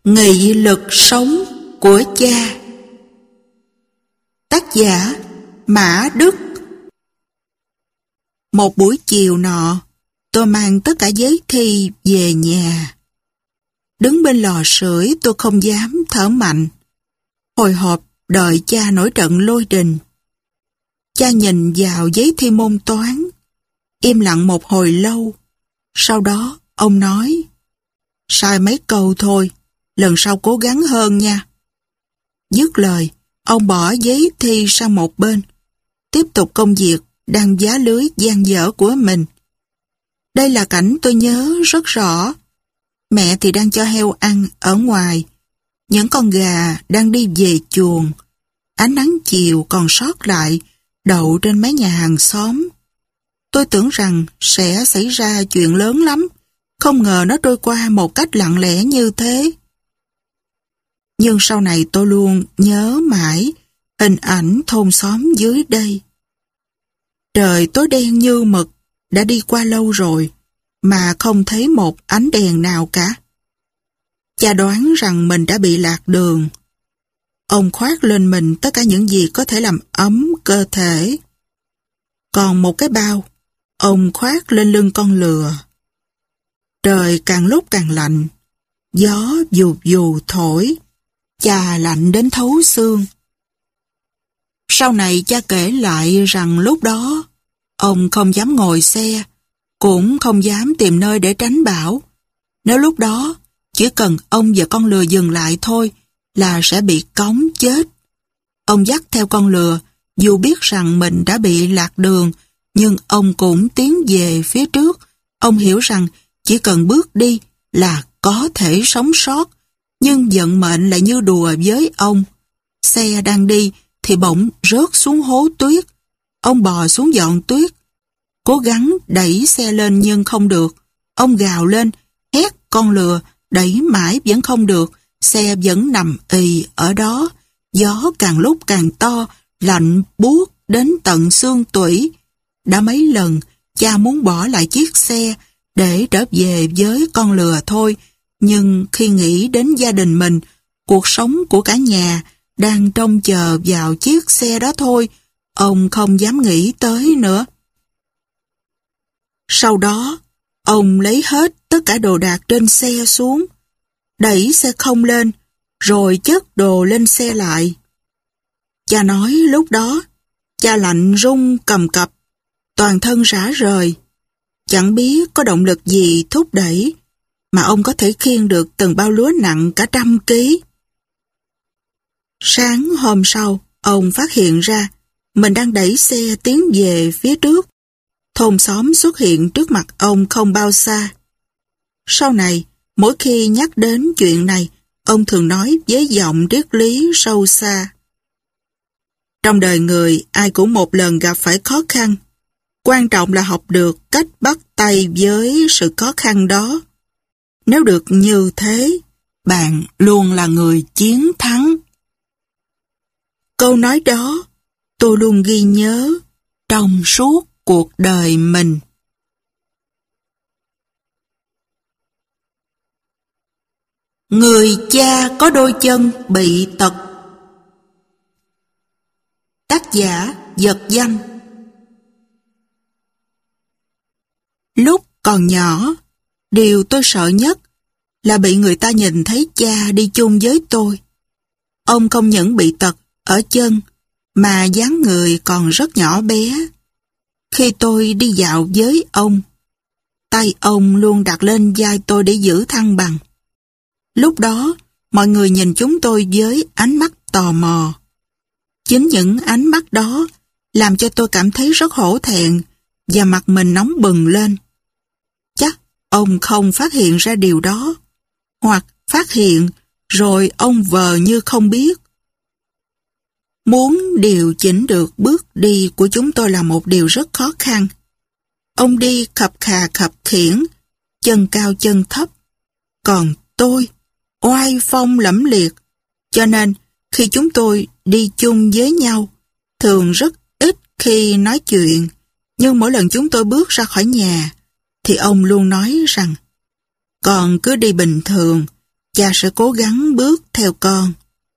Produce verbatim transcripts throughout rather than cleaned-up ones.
Nghị lực sống của cha. Tác giả Mã Đức. Một buổi chiều nọ, tôi mang tất cả giấy thi về nhà. Đứng bên lò sưởi tôi không dám thở mạnh. Hồi hộp đợi cha nổi trận lôi đình. Cha nhìn vào giấy thi môn toán, im lặng một hồi lâu. Sau đó ông nói: "Sai mấy câu thôi, lần sau cố gắng hơn nha." Dứt lời, ông bỏ giấy thi sang một bên, tiếp tục công việc đang vá lưới dang dở của mình. Đây là cảnh tôi nhớ rất rõ. Mẹ thì đang cho heo ăn ở ngoài, những con gà đang đi về chuồng. Ánh nắng chiều còn sót lại đậu trên mái nhà hàng xóm. Tôi tưởng rằng sẽ xảy ra chuyện lớn lắm, không ngờ nó trôi qua một cách lặng lẽ như thế. Nhưng sau này tôi luôn nhớ mãi hình ảnh thôn xóm dưới đây. Trời tối đen như mực, đã đi qua lâu rồi, mà không thấy một ánh đèn nào cả. Cha đoán rằng mình đã bị lạc đường. Ông khoác lên mình tất cả những gì có thể làm ấm cơ thể. Còn một cái bao, ông khoác lên lưng con lừa. Trời càng lúc càng lạnh, gió vù vù thổi, cha lạnh đến thấu xương. Sau này cha kể lại rằng lúc đó, ông không dám ngồi xe, cũng không dám tìm nơi để tránh bão. Nếu lúc đó, chỉ cần ông và con lừa dừng lại thôi là sẽ bị cóng chết. Ông dắt theo con lừa, dù biết rằng mình đã bị lạc đường, nhưng ông cũng tiến về phía trước. Ông hiểu rằng chỉ cần bước đi là có thể sống sót, nhưng vận mệnh lại như đùa với ông. Xe đang đi thì bỗng rớt xuống hố tuyết. Ông bò xuống dọn tuyết, cố gắng đẩy xe lên nhưng không được. Ông gào lên, hét con lừa, đẩy mãi vẫn không được. Xe vẫn nằm ì ở đó. Gió càng lúc càng to, lạnh buốt đến tận xương tủy. Đã mấy lần cha muốn bỏ lại chiếc xe để trở về với con lừa thôi, nhưng khi nghĩ đến gia đình mình, cuộc sống của cả nhà đang trông chờ vào chiếc xe đó thôi, ông không dám nghĩ tới nữa. Sau đó, ông lấy hết tất cả đồ đạc trên xe xuống, đẩy xe không lên, rồi chất đồ lên xe lại. Cha nói lúc đó, cha lạnh run cầm cập, toàn thân rã rời. Chẳng biết có động lực gì thúc đẩy, mà ông có thể khiêng được từng bao lúa nặng cả trăm ký. Sáng hôm sau, ông phát hiện ra mình đang đẩy xe tiến về phía trước. Thôn xóm xuất hiện trước mặt ông không bao xa. Sau này, mỗi khi nhắc đến chuyện này, ông thường nói với giọng triết lý sâu xa: "Trong đời người, ai cũng một lần gặp phải khó khăn. Quan trọng là học được cách bắt tay với sự khó khăn đó. Nếu được như thế, bạn luôn là người chiến thắng." Câu nói đó, tôi luôn ghi nhớ trong suốt cuộc đời mình. Người cha có đôi chân bị tật. Tác giả Vật Danh. Lúc còn nhỏ, điều tôi sợ nhất là bị người ta nhìn thấy cha đi chung với tôi. Ông không những bị tật ở chân, mà dáng người còn rất nhỏ bé. Khi tôi đi dạo với ông, tay ông luôn đặt lên vai tôi để giữ thăng bằng. Lúc đó, mọi người nhìn chúng tôi với ánh mắt tò mò. Chính những ánh mắt đó làm cho tôi cảm thấy rất hổ thẹn và mặt mình nóng bừng lên. Chắc ông không phát hiện ra điều đó, hoặc phát hiện rồi ông vờ như không biết. Muốn điều chỉnh được bước đi của chúng tôi là một điều rất khó khăn. Ông đi khập khà khập khiễng, chân cao chân thấp. Còn tôi, oai phong lẫm liệt, cho nên khi chúng tôi đi chung với nhau, thường rất ít khi nói chuyện. Nhưng mỗi lần chúng tôi bước ra khỏi nhà, thì ông luôn nói rằng: "Con cứ đi bình thường, cha sẽ cố gắng bước theo con.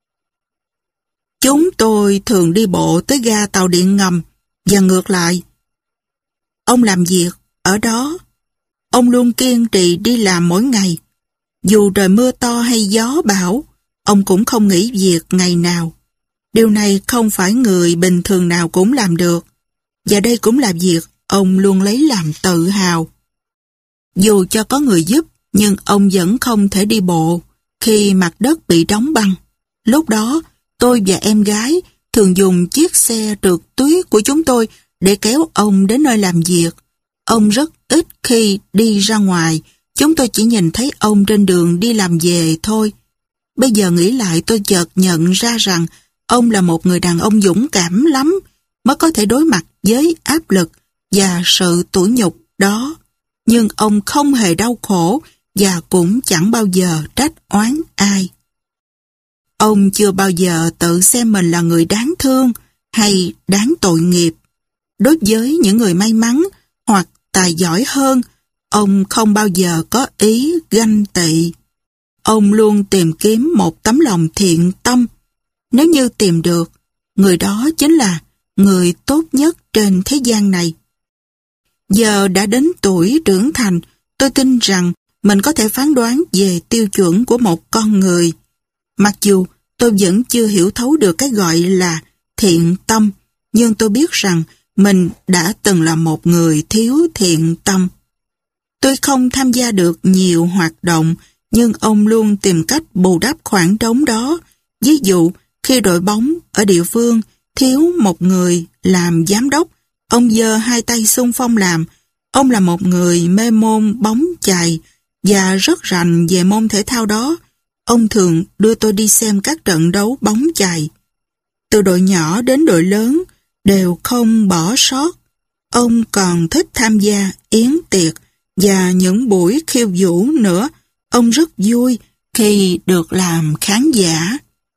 Chúng tôi thường đi bộ tới ga tàu điện ngầm và ngược lại. Ông làm việc ở đó. Ông luôn kiên trì đi làm mỗi ngày. Dù trời mưa to hay gió bão, ông cũng không nghỉ việc ngày nào. Điều này không phải người bình thường nào cũng làm được. Và đây cũng là việc ông luôn lấy làm tự hào. Dù cho có người giúp, nhưng ông vẫn không thể đi bộ khi mặt đất bị đóng băng. Lúc đó, tôi và em gái thường dùng chiếc xe trượt tuyết của chúng tôi để kéo ông đến nơi làm việc. Ông rất ít khi đi ra ngoài, chúng tôi chỉ nhìn thấy ông trên đường đi làm về thôi. Bây giờ nghĩ lại tôi chợt nhận ra rằng ông là một người đàn ông dũng cảm lắm mới có thể đối mặt với áp lực và sự tủi nhục đó. Nhưng ông không hề đau khổ và cũng chẳng bao giờ trách oán ai. Ông chưa bao giờ tự xem mình là người đáng thương hay đáng tội nghiệp. Đối với những người may mắn hoặc tài giỏi hơn, ông không bao giờ có ý ganh tị. Ông luôn tìm kiếm một tấm lòng thiện tâm. Nếu như tìm được, người đó chính là người tốt nhất trên thế gian này. Giờ đã đến tuổi trưởng thành, tôi tin rằng mình có thể phán đoán về tiêu chuẩn của một con người. Mặc dù tôi vẫn chưa hiểu thấu được cái gọi là thiện tâm, nhưng tôi biết rằng mình đã từng là một người thiếu thiện tâm. Tôi không tham gia được nhiều hoạt động, nhưng ông luôn tìm cách bù đắp khoảng trống đó. Ví dụ, khi đội bóng ở địa phương thiếu một người làm giám đốc, ông giơ hai tay xung phong làm. Ông là một người mê môn bóng chày và rất rành về môn thể thao đó. Ông thường đưa tôi đi xem các trận đấu bóng chày. Từ đội nhỏ đến đội lớn đều không bỏ sót. Ông còn thích tham gia yến tiệc và những buổi khiêu vũ nữa. Ông rất vui khi được làm khán giả.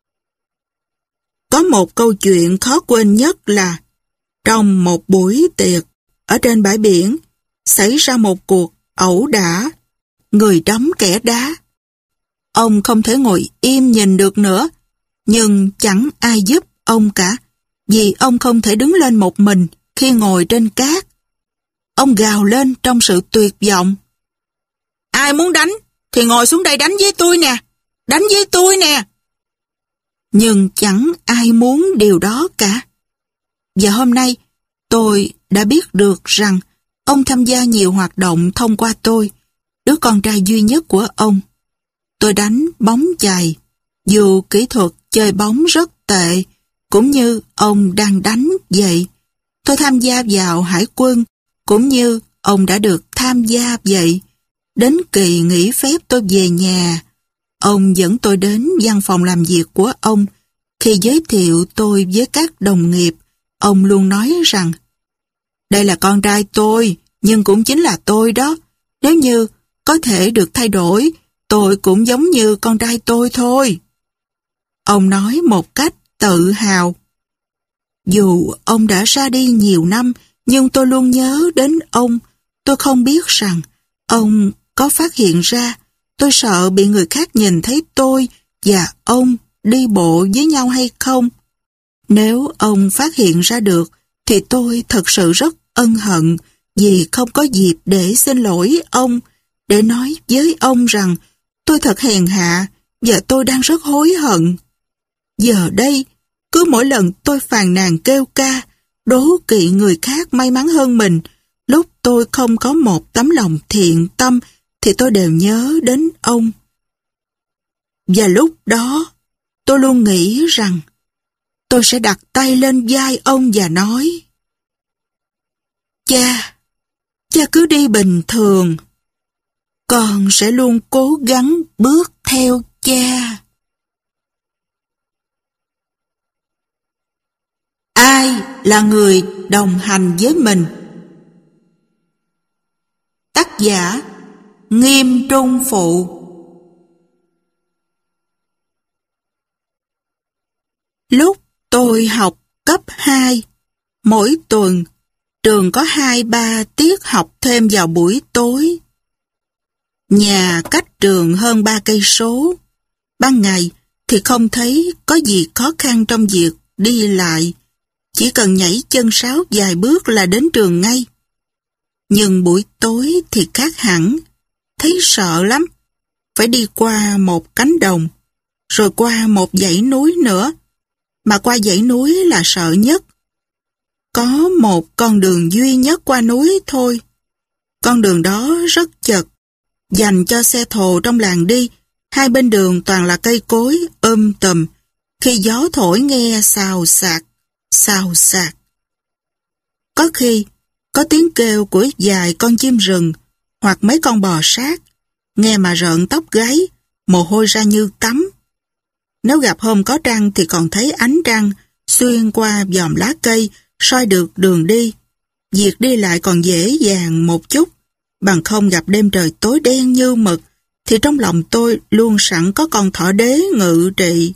Có một câu chuyện khó quên nhất là trong một buổi tiệc ở trên bãi biển xảy ra một cuộc ẩu đả, người đấm kẻ đá. Ông không thể ngồi im nhìn được nữa, nhưng chẳng ai giúp ông cả, vì ông không thể đứng lên một mình khi ngồi trên cát. Ông gào lên trong sự tuyệt vọng. Ai muốn đánh thì ngồi xuống đây đánh với tôi nè, đánh với tôi nè. Nhưng chẳng ai muốn điều đó cả. Và hôm nay tôi đã biết được rằng ông tham gia nhiều hoạt động thông qua tôi, đứa con trai duy nhất của ông. Tôi đánh bóng chày, dù kỹ thuật chơi bóng rất tệ, cũng như ông đang đánh vậy. Tôi tham gia vào hải quân, cũng như ông đã được tham gia vậy. Đến kỳ nghỉ phép tôi về nhà, ông dẫn tôi đến văn phòng làm việc của ông. Khi giới thiệu tôi với các đồng nghiệp, ông luôn nói rằng đây là con trai tôi, nhưng cũng chính là tôi đó. Nếu như có thể được thay đổi, tôi cũng giống như con trai tôi thôi. Ông nói một cách tự hào. Dù ông đã ra đi nhiều năm, nhưng tôi luôn nhớ đến ông. Tôi không biết rằng ông có phát hiện ra. Tôi sợ bị người khác nhìn thấy tôi và ông đi bộ với nhau hay không. Nếu ông phát hiện ra được, thì tôi thật sự rất ân hận vì không có dịp để xin lỗi ông, để nói với ông rằng tôi thật hèn hạ và tôi đang rất hối hận. Giờ đây, cứ mỗi lần tôi phàn nàn kêu ca, đố kỵ người khác may mắn hơn mình, lúc tôi không có một tấm lòng thiện tâm, thì tôi đều nhớ đến ông. Và lúc đó, tôi luôn nghĩ rằng tôi sẽ đặt tay lên vai ông và nói: Cha, cha cứ đi bình thường. Con sẽ luôn cố gắng bước theo cha. Ai là người đồng hành với mình? Tác giả Nghiêm Trung Phụ. Lúc tôi học cấp hai, mỗi tuần trường có hai ba tiết học thêm vào buổi tối. Nhà cách trường hơn ba cây số. Ban ngày thì không thấy có gì khó khăn trong việc đi lại. Chỉ cần nhảy chân sáo vài bước là đến trường ngay. Nhưng buổi tối thì khác hẳn. Thấy sợ lắm. Phải đi qua một cánh đồng, rồi qua một dãy núi nữa. Mà qua dãy núi là sợ nhất. Có một con đường duy nhất qua núi thôi. Con đường đó rất chật, dành cho xe thồ trong làng đi. Hai bên đường toàn là cây cối um tùm. Khi gió thổi nghe xào xạc, xào xạc. Có khi có tiếng kêu của vài con chim rừng hoặc mấy con bò sát, nghe mà rợn tóc gáy, mồ hôi ra như tắm. Nếu gặp hôm có trăng thì còn thấy ánh trăng xuyên qua vòm lá cây, soi được đường đi. Việc đi lại còn dễ dàng một chút, bằng không gặp đêm trời tối đen như mực, thì trong lòng tôi luôn sẵn có con thỏ đế ngự trị.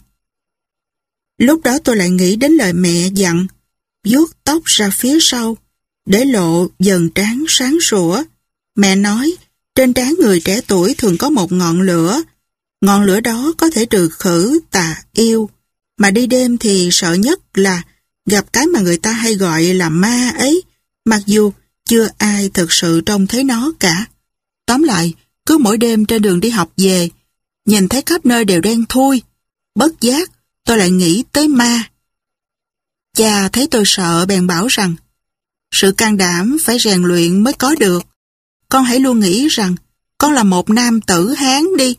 Lúc đó tôi lại nghĩ đến lời mẹ dặn, vuốt tóc ra phía sau, để lộ dần trán sáng sủa. Mẹ nói, trên trán người trẻ tuổi thường có một ngọn lửa. Ngọn lửa đó có thể trừ khử tà yêu, mà đi đêm thì sợ nhất là gặp cái mà người ta hay gọi là ma ấy, mặc dù chưa ai thực sự trông thấy nó cả. Tóm lại, cứ mỗi đêm trên đường đi học về, nhìn thấy khắp nơi đều đen thui, bất giác tôi lại nghĩ tới ma. Cha thấy tôi sợ bèn bảo rằng, sự can đảm phải rèn luyện mới có được. Con hãy luôn nghĩ rằng con là một nam tử Hán đi.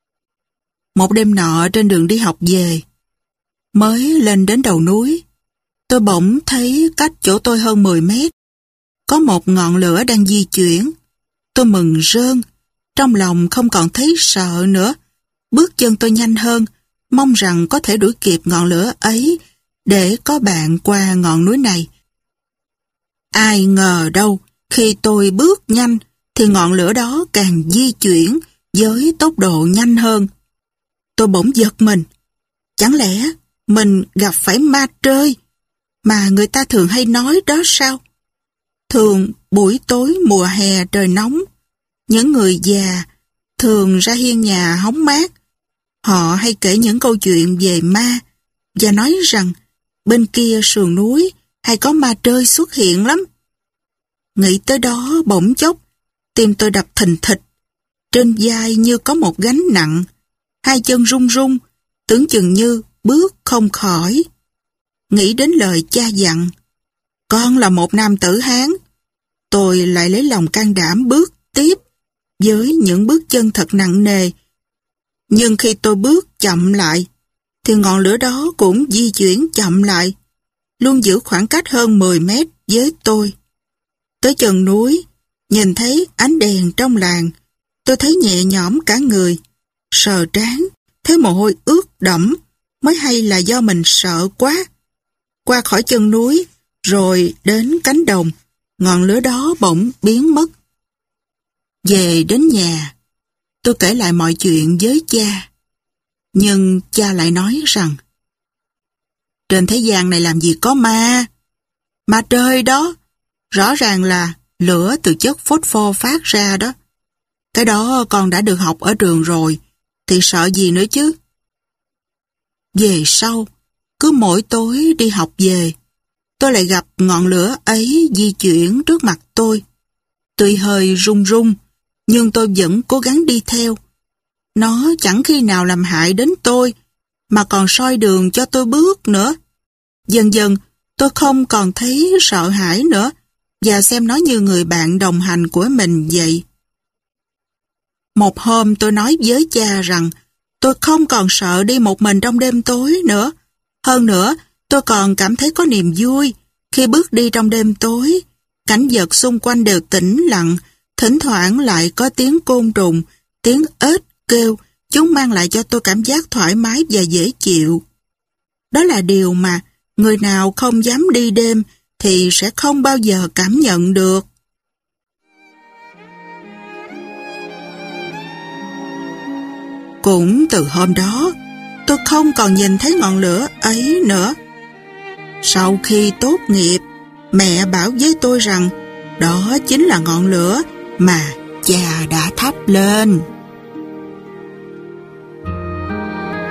Một đêm nọ trên đường đi học về, mới lên đến đầu núi, tôi bỗng thấy cách chỗ tôi hơn mười mét, có một ngọn lửa đang di chuyển. Tôi mừng rơn, trong lòng không còn thấy sợ nữa. Bước chân tôi nhanh hơn, mong rằng có thể đuổi kịp ngọn lửa ấy để có bạn qua ngọn núi này. Ai ngờ đâu, khi tôi bước nhanh thì ngọn lửa đó càng di chuyển với tốc độ nhanh hơn. Tôi bỗng giật mình. Chẳng lẽ mình gặp phải ma trơi mà người ta thường hay nói đó sao? Thường buổi tối mùa hè trời nóng, những người già thường ra hiên nhà hóng mát. Họ hay kể những câu chuyện về ma và nói rằng bên kia sườn núi hay có ma trơi xuất hiện lắm. Nghĩ tới đó bỗng chốc, tim tôi đập thình thịch, trên vai như có một gánh nặng, hai chân run run, tưởng chừng như bước không khỏi. Nghĩ đến lời cha dặn, con là một nam tử Hán, tôi lại lấy lòng can đảm bước tiếp với những bước chân thật nặng nề. Nhưng khi tôi bước chậm lại, thì ngọn lửa đó cũng di chuyển chậm lại, luôn giữ khoảng cách hơn mười mét với tôi. Tới chân núi, nhìn thấy ánh đèn trong làng, tôi thấy nhẹ nhõm cả người, sờ trán, thấy mồ hôi ướt đẫm, mới hay là do mình sợ quá. Qua khỏi chân núi, rồi đến cánh đồng, ngọn lửa đó bỗng biến mất. Về đến nhà, tôi kể lại mọi chuyện với cha. Nhưng cha lại nói rằng, trên thế gian này làm gì có ma. Ma trời đó, rõ ràng là lửa từ chất phốt pho phát ra đó. Cái đó con đã được học ở trường rồi, thì sợ gì nữa chứ. Về sau, cứ mỗi tối đi học về, tôi lại gặp ngọn lửa ấy di chuyển trước mặt tôi. Tuy hơi run run, nhưng tôi vẫn cố gắng đi theo. Nó chẳng khi nào làm hại đến tôi, mà còn soi đường cho tôi bước nữa. Dần dần, tôi không còn thấy sợ hãi nữa, và xem nó như người bạn đồng hành của mình vậy. Một hôm tôi nói với cha rằng tôi không còn sợ đi một mình trong đêm tối nữa. Hơn nữa, tôi còn cảm thấy có niềm vui khi bước đi trong đêm tối. Cảnh vật xung quanh đều tĩnh lặng, thỉnh thoảng lại có tiếng côn trùng, tiếng ếch kêu. Chúng mang lại cho tôi cảm giác thoải mái và dễ chịu. Đó là điều mà người nào không dám đi đêm thì sẽ không bao giờ cảm nhận được. Cũng từ hôm đó, tôi không còn nhìn thấy ngọn lửa ấy nữa. Sau khi tốt nghiệp, mẹ bảo với tôi rằng đó chính là ngọn lửa mà cha đã thắp lên.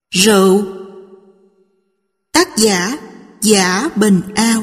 Rượu. Tác giả Giả Bình Ao.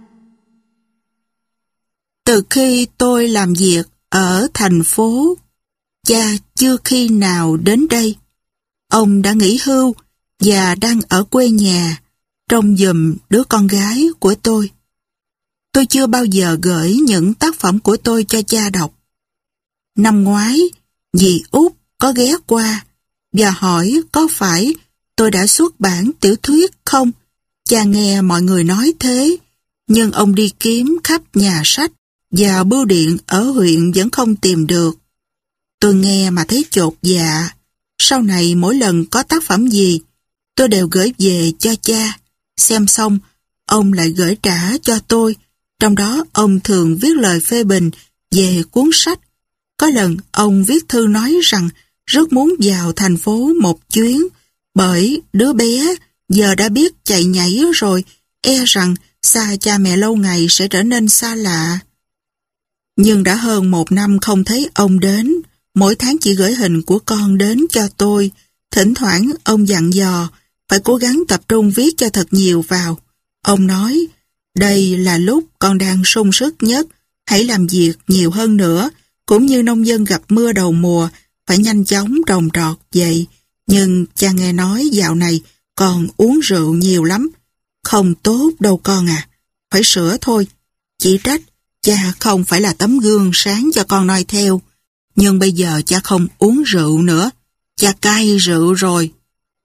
Từ khi tôi làm việc ở thành phố, cha chưa khi nào đến đây. Ông đã nghỉ hưu và đang ở quê nhà trông giùm đứa con gái của tôi. Tôi chưa bao giờ gửi những tác phẩm của tôi cho cha đọc. Năm ngoái, dì Út có ghé qua và hỏi có phải tôi đã xuất bản tiểu thuyết không? Cha nghe mọi người nói thế, nhưng ông đi kiếm khắp nhà sách và bưu điện ở huyện vẫn không tìm được. Tôi nghe mà thấy chột dạ. Sau này mỗi lần có tác phẩm gì, tôi đều gửi về cho cha. Xem xong, ông lại gửi trả cho tôi. Trong đó ông thường viết lời phê bình về cuốn sách. Có lần ông viết thư nói rằng rất muốn vào thành phố một chuyến, bởi đứa bé giờ đã biết chạy nhảy rồi, e rằng xa cha mẹ lâu ngày sẽ trở nên xa lạ. Nhưng đã hơn một năm không thấy ông đến, mỗi tháng chỉ gửi hình của con đến cho tôi. Thỉnh thoảng ông dặn dò, phải cố gắng tập trung viết cho thật nhiều vào. Ông nói, đây là lúc con đang sung sức nhất, hãy làm việc nhiều hơn nữa, cũng như nông dân gặp mưa đầu mùa, phải nhanh chóng trồng trọt vậy. Nhưng cha nghe nói dạo này con uống rượu nhiều lắm. Không tốt đâu con à, phải sửa thôi. Chỉ trách, cha không phải là tấm gương sáng cho con noi theo. Nhưng bây giờ cha không uống rượu nữa, cha cai rượu rồi.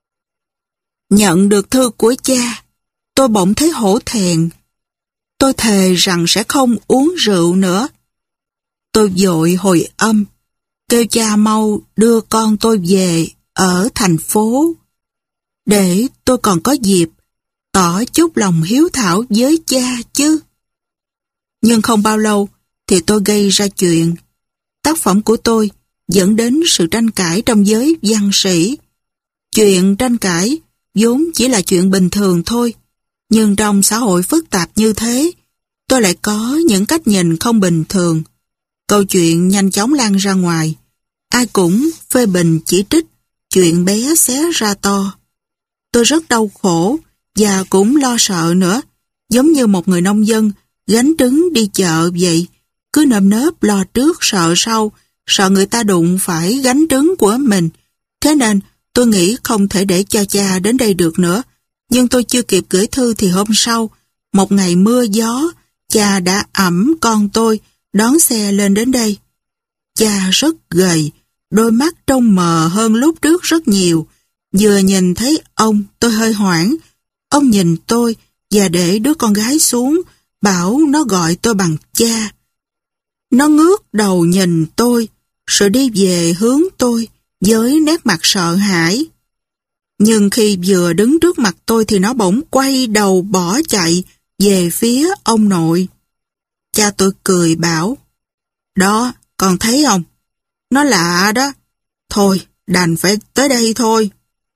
Nhận được thư của cha, tôi bỗng thấy hổ thẹn. Tôi thề rằng sẽ không uống rượu nữa. Tôi vội hồi âm, kêu cha mau đưa con tôi về ở thành phố, để tôi còn có dịp tỏ chút lòng hiếu thảo với cha chứ. Nhưng không bao lâu thì tôi gây ra chuyện. Tác phẩm của tôi dẫn đến sự tranh cãi trong giới văn sĩ. Chuyện tranh cãi vốn chỉ là chuyện bình thường thôi, nhưng trong xã hội phức tạp như thế, tôi lại có những cách nhìn không bình thường. Câu chuyện nhanh chóng lan ra ngoài. Ai cũng phê bình chỉ trích, chuyện bé xé ra to. Tôi rất đau khổ và cũng lo sợ nữa, giống như một người nông dân gánh trứng đi chợ vậy, cứ nơm nớp lo trước sợ sau, sợ người ta đụng phải gánh trứng của mình. Thế nên tôi nghĩ không thể để cho cha đến đây được nữa. Nhưng tôi chưa kịp gửi thư thì hôm sau, một ngày mưa gió, cha đã ẵm con tôi đón xe lên đến đây. Cha rất gầy, đôi mắt trông mờ hơn lúc trước rất nhiều. Vừa nhìn thấy ông, tôi hơi hoảng. Ông nhìn tôi và để đứa con gái xuống, bảo nó gọi tôi bằng cha. Nó ngước đầu nhìn tôi, rồi đi về hướng tôi với nét mặt sợ hãi. Nhưng khi vừa đứng trước mặt tôi thì nó bỗng quay đầu bỏ chạy về phía ông nội. Cha tôi cười bảo, đó, con thấy không? Nó lạ đó. Thôi, đành phải tới đây thôi.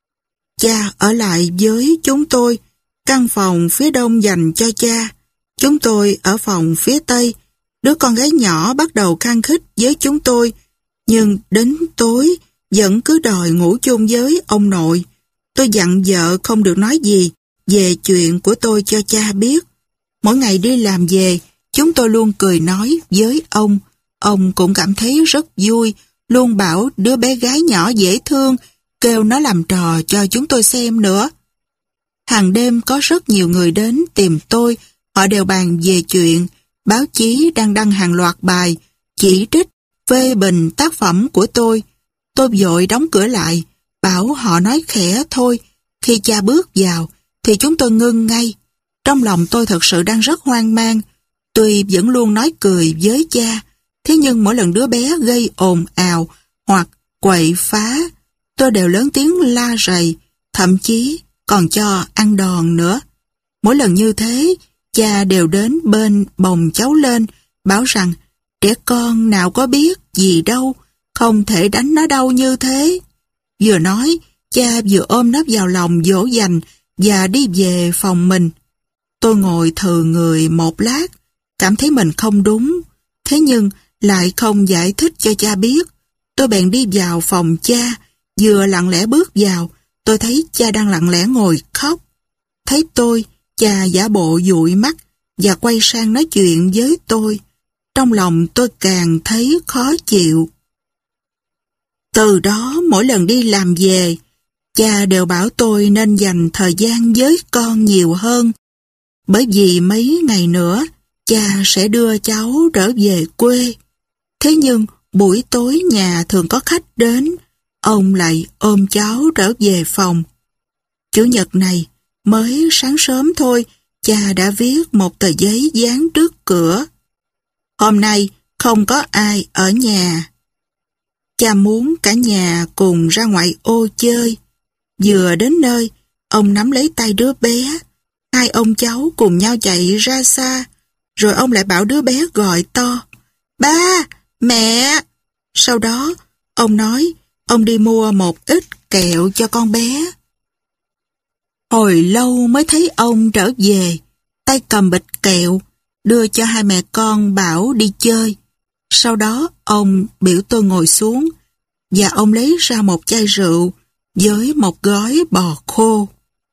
Cha ở lại với chúng tôi, căn phòng phía đông dành cho cha. Chúng tôi ở phòng phía tây. Đứa con gái nhỏ bắt đầu khăng khít với chúng tôi, nhưng đến tối vẫn cứ đòi ngủ chung với ông nội. Tôi dặn vợ không được nói gì về chuyện của tôi cho cha biết. Mỗi ngày đi làm về, chúng tôi luôn cười nói với ông. Ông cũng cảm thấy rất vui, luôn bảo đứa bé gái nhỏ dễ thương, kêu nó làm trò cho chúng tôi xem nữa. Hàng đêm có rất nhiều người đến tìm tôi, họ đều bàn về chuyện. Báo chí đang đăng hàng loạt bài, chỉ trích, phê bình tác phẩm của tôi. Tôi vội đóng cửa lại, bảo họ nói khẽ thôi. Khi cha bước vào, thì chúng tôi ngưng ngay. Trong lòng tôi thật sự đang rất hoang mang. Tuy vẫn luôn nói cười với cha, thế nhưng mỗi lần đứa bé gây ồn ào hoặc quậy phá, tôi đều lớn tiếng la rầy, thậm chí còn cho ăn đòn nữa. Mỗi lần như thế, cha đều đến bên bồng cháu lên, bảo rằng trẻ con nào có biết gì đâu, không thể đánh nó đâu như thế. Vừa nói, cha vừa ôm nó vào lòng dỗ dành và đi về phòng mình. Tôi ngồi thừ người một lát, cảm thấy mình không đúng, thế nhưng lại không giải thích cho cha biết. Tôi bèn đi vào phòng cha, vừa lặng lẽ bước vào, tôi thấy cha đang lặng lẽ ngồi khóc. Thấy tôi, cha giả bộ dụi mắt và quay sang nói chuyện với tôi. Trong lòng tôi càng thấy khó chịu. Từ đó mỗi lần đi làm về, cha đều bảo tôi nên dành thời gian với con nhiều hơn. Bởi vì mấy ngày nữa, cha sẽ đưa cháu trở về quê. Thế nhưng buổi tối nhà thường có khách đến, ông lại ôm cháu trở về phòng. Chủ nhật này, mới sáng sớm thôi, cha đã viết một tờ giấy dán trước cửa. Hôm nay không có ai ở nhà. Cha muốn cả nhà cùng ra ngoại ô chơi. Vừa đến nơi, ông nắm lấy tay đứa bé. Hai ông cháu cùng nhau chạy ra xa. Rồi ông lại bảo đứa bé gọi to: "Ba! Mẹ!" Sau đó, ông nói ông đi mua một ít kẹo cho con bé. Hồi lâu mới thấy ông trở về, tay cầm bịch kẹo, đưa cho hai mẹ con bảo đi chơi. Sau đó, ông biểu tôi ngồi xuống, và ông lấy ra một chai rượu với một gói bò khô.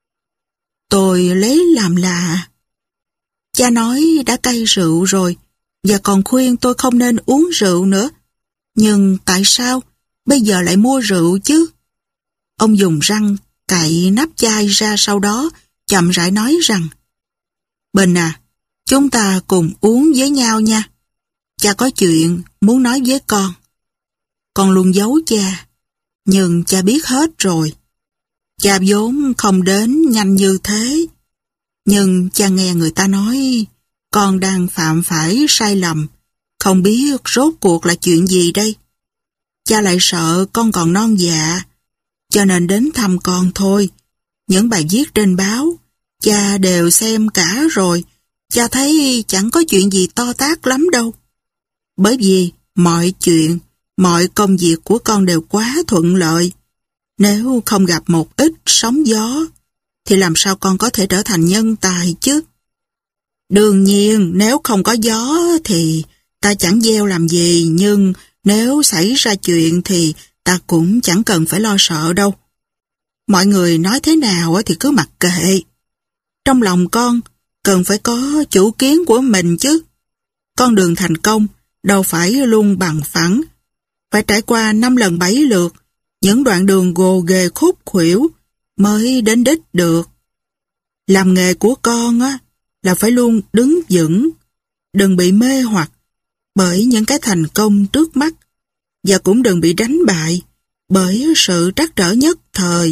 Tôi lấy làm lạ. Cha nói đã cai rượu rồi, và còn khuyên tôi không nên uống rượu nữa. Nhưng tại sao bây giờ lại mua rượu chứ? Ông dùng răng cạy nắp chai ra, sau đó chậm rãi nói rằng: "Bình à, chúng ta cùng uống với nhau nha. Cha có chuyện muốn nói với con. Con luôn giấu cha, nhưng cha biết hết rồi. Cha vốn không đến nhanh như thế. Nhưng cha nghe người ta nói con đang phạm phải sai lầm, không biết rốt cuộc là chuyện gì đây. Cha lại sợ con còn non dạ, cho nên đến thăm con thôi. Những bài viết trên báo, cha đều xem cả rồi. Cha thấy chẳng có chuyện gì to tát lắm đâu. Bởi vì mọi chuyện, mọi công việc của con đều quá thuận lợi. Nếu không gặp một ít sóng gió, thì làm sao con có thể trở thành nhân tài chứ? Đương nhiên, nếu không có gió thì ta chẳng gieo làm gì, nhưng nếu xảy ra chuyện thì ta cũng chẳng cần phải lo sợ đâu. Mọi người nói thế nào thì cứ mặc kệ. Trong lòng con cần phải có chủ kiến của mình chứ. Con đường thành công đâu phải luôn bằng phẳng. Phải trải qua năm lần bảy lượt, những đoạn đường gồ ghề khúc khuỷu mới đến đích được. Làm nghề của con á là phải luôn đứng vững, đừng bị mê hoặc bởi những cái thành công trước mắt, và cũng đừng bị đánh bại bởi sự trắc trở nhất thời.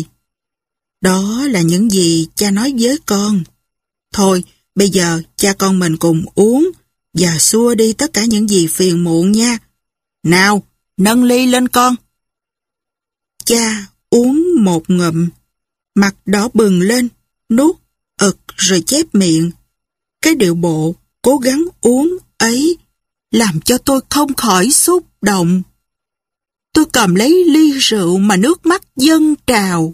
Đó là những gì cha nói với con. Thôi, bây giờ cha con mình cùng uống và xua đi tất cả những gì phiền muộn nha. Nào, nâng ly lên con. Cha uống một ngụm, mặt đỏ bừng lên, nuốt ực rồi chép miệng. Cái điệu bộ cố gắng uống ấy làm cho tôi không khỏi xúc động. Tôi cầm lấy ly rượu mà nước mắt dâng trào.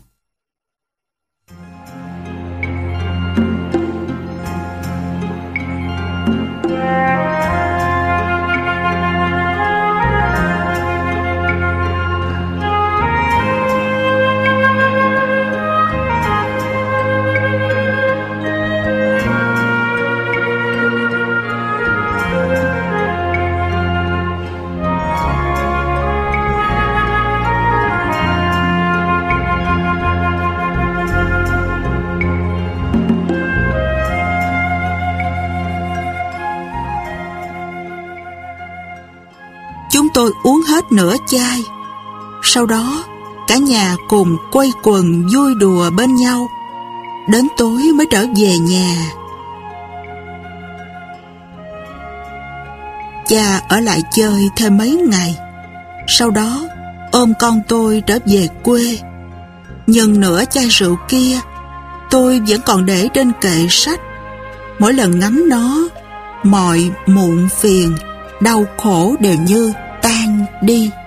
Chúng tôi uống hết nửa chai. Sau đó, cả nhà cùng quây quần vui đùa bên nhau. Đến tối mới trở về nhà. Cha ở lại chơi thêm mấy ngày. Sau đó, ôm con tôi trở về quê. Nhưng nửa chai rượu kia, tôi vẫn còn để trên kệ sách. Mỗi lần ngắm nó, mọi muộn phiền, đau khổ đều như tan đi.